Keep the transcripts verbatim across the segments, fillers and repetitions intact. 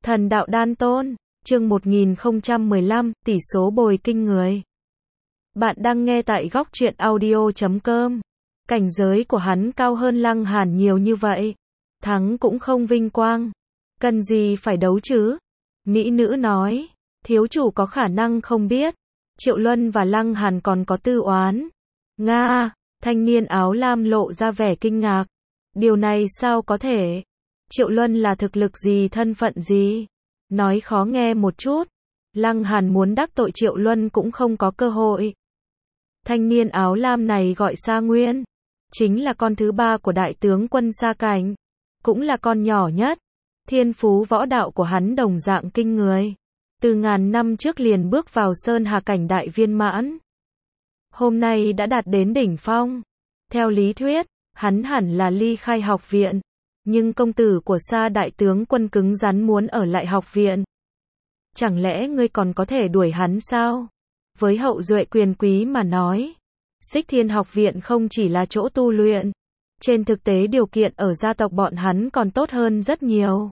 Thần đạo đan tôn, chương một nghìn không trăm mười lăm, tỷ số bồi kinh người. Bạn đang nghe tại góc truyện audio chấm com. Cảnh giới của hắn cao hơn Lăng Hàn nhiều như vậy. Thắng cũng không vinh quang. Cần gì phải đấu chứ? Mỹ nữ nói. Thiếu chủ có khả năng không biết. Triệu Luân và Lăng Hàn còn có tư oán. Nga, thanh niên áo lam lộ ra vẻ kinh ngạc. Điều này sao có thể? Triệu Luân là thực lực gì, thân phận gì? Nói khó nghe một chút. Lăng Hàn muốn đắc tội Triệu Luân cũng không có cơ hội. Thanh niên áo lam này gọi Sa Nguyên. Chính là con thứ ba của đại tướng quân Sa Cảnh. Cũng là con nhỏ nhất. Thiên phú võ đạo của hắn đồng dạng kinh người. Từ ngàn năm trước liền bước vào Sơn Hà cảnh đại viên mãn. Hôm nay đã đạt đến đỉnh phong. Theo lý thuyết, hắn hẳn là ly khai học viện. Nhưng công tử của Sa đại tướng quân cứng rắn muốn ở lại học viện. Chẳng lẽ ngươi còn có thể đuổi hắn sao? Với hậu duệ quyền quý mà nói, Xích Thiên học viện không chỉ là chỗ tu luyện. Trên thực tế điều kiện ở gia tộc bọn hắn còn tốt hơn rất nhiều.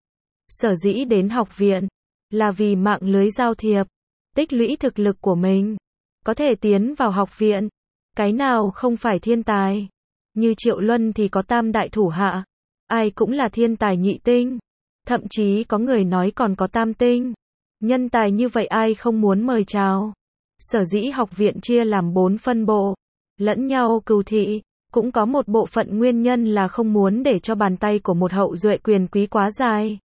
Sở dĩ đến học viện, là vì mạng lưới giao thiệp, tích lũy thực lực của mình. Có thể tiến vào học viện, cái nào không phải thiên tài. Như Triệu Luân thì có tam đại thủ hạ. Ai cũng là thiên tài nhị tinh. Thậm chí có người nói còn có tam tinh. Nhân tài như vậy ai không muốn mời chào. Sở dĩ học viện chia làm bốn phân bộ. Lẫn nhau cừu thị. Cũng có một bộ phận nguyên nhân là không muốn để cho bàn tay của một hậu duệ quyền quý quá dài.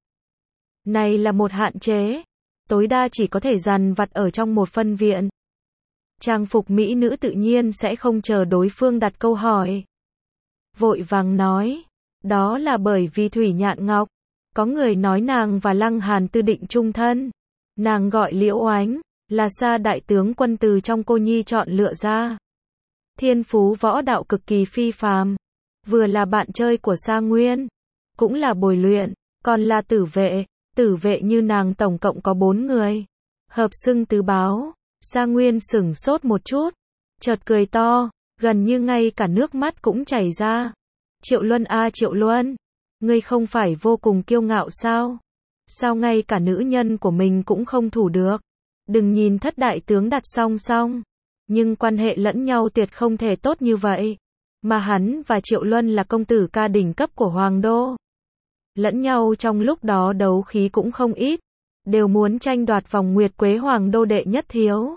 Này là một hạn chế. Tối đa chỉ có thể dằn vặt ở trong một phân viện. Trang phục mỹ nữ tự nhiên sẽ không chờ đối phương đặt câu hỏi. Vội vàng nói. Đó là bởi vì Thủy Nhạn Ngọc. Có người nói nàng và Lăng Hàn tư định chung thân. Nàng gọi Liễu Oánh, là Sa đại tướng quân từ trong cô nhi chọn lựa ra. Thiên phú võ đạo cực kỳ phi phàm. Vừa là bạn chơi của Sa Nguyên, cũng là bồi luyện, còn là tử vệ. Tử vệ như nàng tổng cộng có bốn người. Hợp xưng tứ báo. Sa Nguyên sửng sốt một chút. Chợt cười to, gần như ngay cả nước mắt cũng chảy ra. Triệu Luân a à, Triệu Luân, ngươi không phải vô cùng kiêu ngạo sao? Sao ngay cả nữ nhân của mình cũng không thủ được? Đừng nhìn thất đại tướng đặt song song, nhưng quan hệ lẫn nhau tuyệt không thể tốt như vậy. Mà hắn và Triệu Luân là công tử ca đỉnh cấp của Hoàng Đô. Lẫn nhau trong lúc đó đấu khí cũng không ít, đều muốn tranh đoạt vòng nguyệt quế Hoàng Đô đệ nhất thiếu.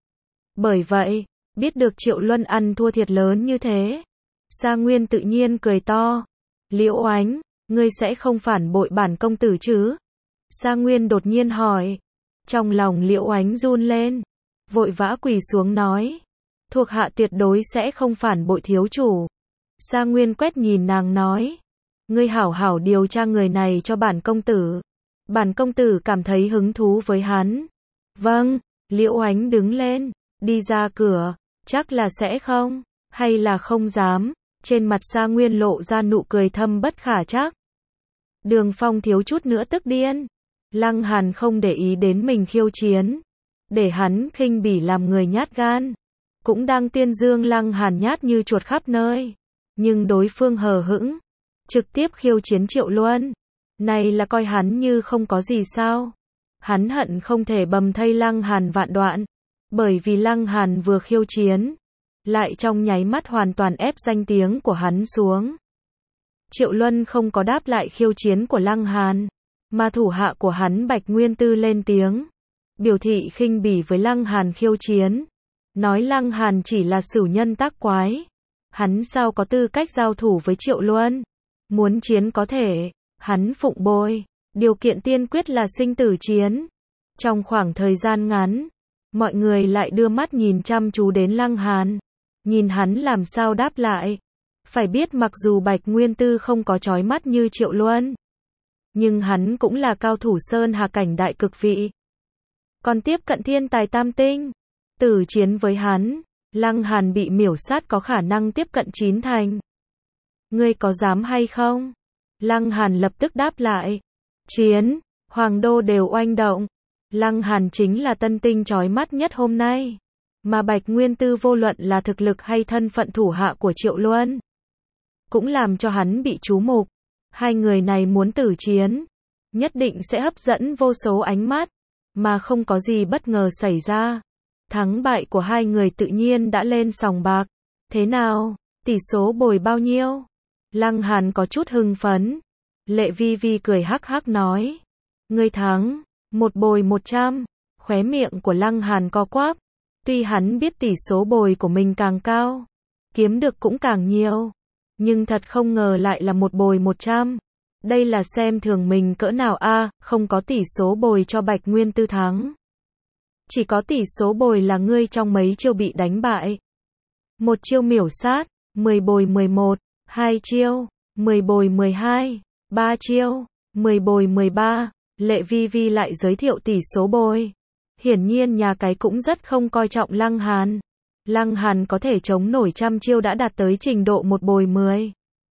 Bởi vậy, biết được Triệu Luân ăn thua thiệt lớn như thế, Sa Nguyên tự nhiên cười to. Liễu Oánh, ngươi sẽ không phản bội bản công tử chứ? Sa Nguyên đột nhiên hỏi. Trong lòng Liễu Oánh run lên, vội vã quỳ xuống nói. Thuộc hạ tuyệt đối sẽ không phản bội thiếu chủ. Sa Nguyên quét nhìn nàng nói. Ngươi hảo hảo điều tra người này cho bản công tử. Bản công tử cảm thấy hứng thú với hắn. Vâng, Liễu Oánh đứng lên, đi ra cửa. Chắc là sẽ không, hay là không dám. Trên mặt Sa Nguyên lộ ra nụ cười thâm bất khả trắc. Đường Phong thiếu chút nữa tức điên. Lăng Hàn không để ý đến mình khiêu chiến, để hắn khinh bỉ làm người nhát gan. Cũng đang tuyên dương Lăng Hàn nhát như chuột khắp nơi. Nhưng đối phương hờ hững, trực tiếp khiêu chiến Triệu Luân. Này là coi hắn như không có gì sao? Hắn hận không thể bầm thây Lăng Hàn vạn đoạn. Bởi vì Lăng Hàn vừa khiêu chiến, lại trong nháy mắt hoàn toàn ép danh tiếng của hắn xuống. Triệu Luân không có đáp lại khiêu chiến của Lăng Hàn, mà thủ hạ của hắn Bạch Nguyên Tư lên tiếng, biểu thị khinh bỉ với Lăng Hàn khiêu chiến, nói Lăng Hàn chỉ là sửu nhân tác quái, hắn sao có tư cách giao thủ với Triệu Luân, muốn chiến có thể, hắn phụng bồi, điều kiện tiên quyết là sinh tử chiến. Trong khoảng thời gian ngắn, mọi người lại đưa mắt nhìn chăm chú đến Lăng Hàn, nhìn hắn làm sao đáp lại. Phải biết mặc dù Bạch Nguyên Tư không có chói mắt như Triệu Luân, nhưng hắn cũng là cao thủ Sơn Hà cảnh đại cực vị. Còn tiếp cận thiên tài tam tinh, tử chiến với hắn, Lăng Hàn bị miểu sát có khả năng tiếp cận chín thành. Ngươi có dám hay không? Lăng Hàn lập tức đáp lại. Chiến, Hoàng Đô đều oanh động. Lăng Hàn chính là tân tinh chói mắt nhất hôm nay. Mà Bạch Nguyên Tư vô luận là thực lực hay thân phận thủ hạ của Triệu Luân, cũng làm cho hắn bị chú mục. Hai người này muốn tử chiến. nhất định sẽ hấp dẫn vô số ánh mắt, mà không có gì bất ngờ xảy ra. Thắng bại của hai người tự nhiên đã lên sòng bạc. Thế nào? Tỷ số bồi bao nhiêu? Lăng Hàn có chút hưng phấn. Lệ Vi Vi cười hắc hắc nói. Ngươi thắng, một bồi một trăm. Khóe miệng của Lăng Hàn co quắp. Tuy hắn biết tỷ số bồi của mình càng cao, kiếm được cũng càng nhiều, nhưng thật không ngờ lại là một bồi một trăm. Đây là xem thường mình cỡ nào a, à, không có tỷ số bồi cho Bạch Nguyên Tư thắng. Chỉ có tỷ số bồi là ngươi trong mấy chiêu bị đánh bại. Một chiêu miểu sát, mười bồi mười một, hai chiêu, mười bồi mười hai, ba chiêu, mười bồi mười ba. Lệ Vi Vi lại giới thiệu tỷ số bồi. Hiển nhiên nhà cái cũng rất không coi trọng Lăng Hàn. Lăng Hàn có thể chống nổi trăm chiêu đã đạt tới trình độ một bồi mười.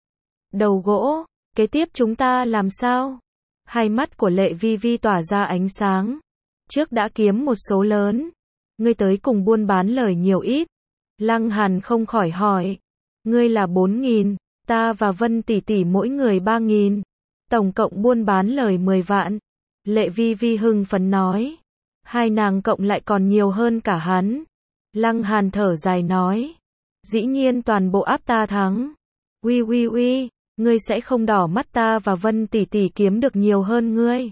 Đầu gỗ, kế tiếp chúng ta làm sao? Hai mắt của Lệ Vi Vi tỏa ra ánh sáng. Trước đã kiếm một số lớn, ngươi tới cùng buôn bán lời nhiều ít. Lăng Hàn không khỏi hỏi. Ngươi là bốn nghìn, ta và Vân tỷ tỷ mỗi người ba nghìn. Tổng cộng buôn bán lời mười vạn. Lệ Vi Vi hưng phấn nói. Hai nàng cộng lại còn nhiều hơn cả hắn. Lăng Hàn thở dài nói. Dĩ nhiên toàn bộ áp ta thắng. Uy uy uy, ngươi sẽ không đỏ mắt ta và Vân tỷ tỷ kiếm được nhiều hơn ngươi.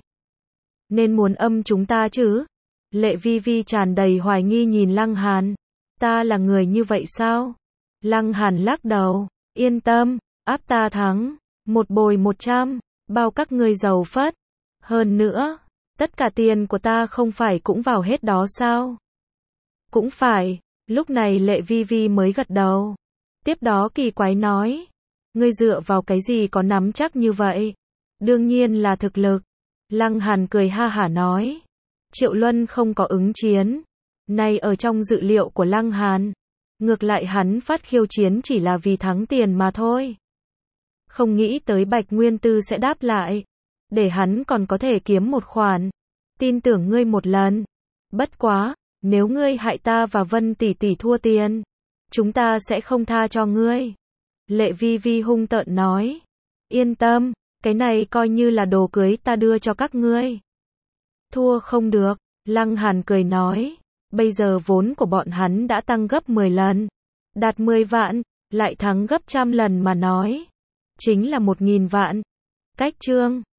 Nên muốn âm chúng ta chứ? Lệ Vi Vi tràn đầy hoài nghi nhìn Lăng Hàn. Ta là người như vậy sao? Lăng Hàn lắc đầu. Yên tâm, áp ta thắng. Một bồi một trăm, bao các ngươi giàu phất. Hơn nữa, tất cả tiền của ta không phải cũng vào hết đó sao? Cũng phải. Lúc này Lệ Vi Vi mới gật đầu. Tiếp đó kỳ quái nói. Ngươi dựa vào cái gì có nắm chắc như vậy? Đương nhiên là thực lực. Lăng Hàn cười ha hả nói. Triệu Luân không có ứng chiến. Này ở trong dự liệu của Lăng Hàn. Ngược lại hắn phát khiêu chiến chỉ là vì thắng tiền mà thôi. Không nghĩ tới Bạch Nguyên Tư sẽ đáp lại. Để hắn còn có thể kiếm một khoản. Tin tưởng ngươi một lần. Bất quá, nếu ngươi hại ta và Vân tỷ tỷ thua tiền, chúng ta sẽ không tha cho ngươi. Lệ Vi Vi hung tợn nói. Yên tâm, cái này coi như là đồ cưới ta đưa cho các ngươi. Thua không được, Lăng Hàn cười nói. Bây giờ vốn của bọn hắn đã tăng gấp mười lần. Đạt mười vạn, lại thắng gấp trăm lần mà nói. Chính là một nghìn vạn. Cách chương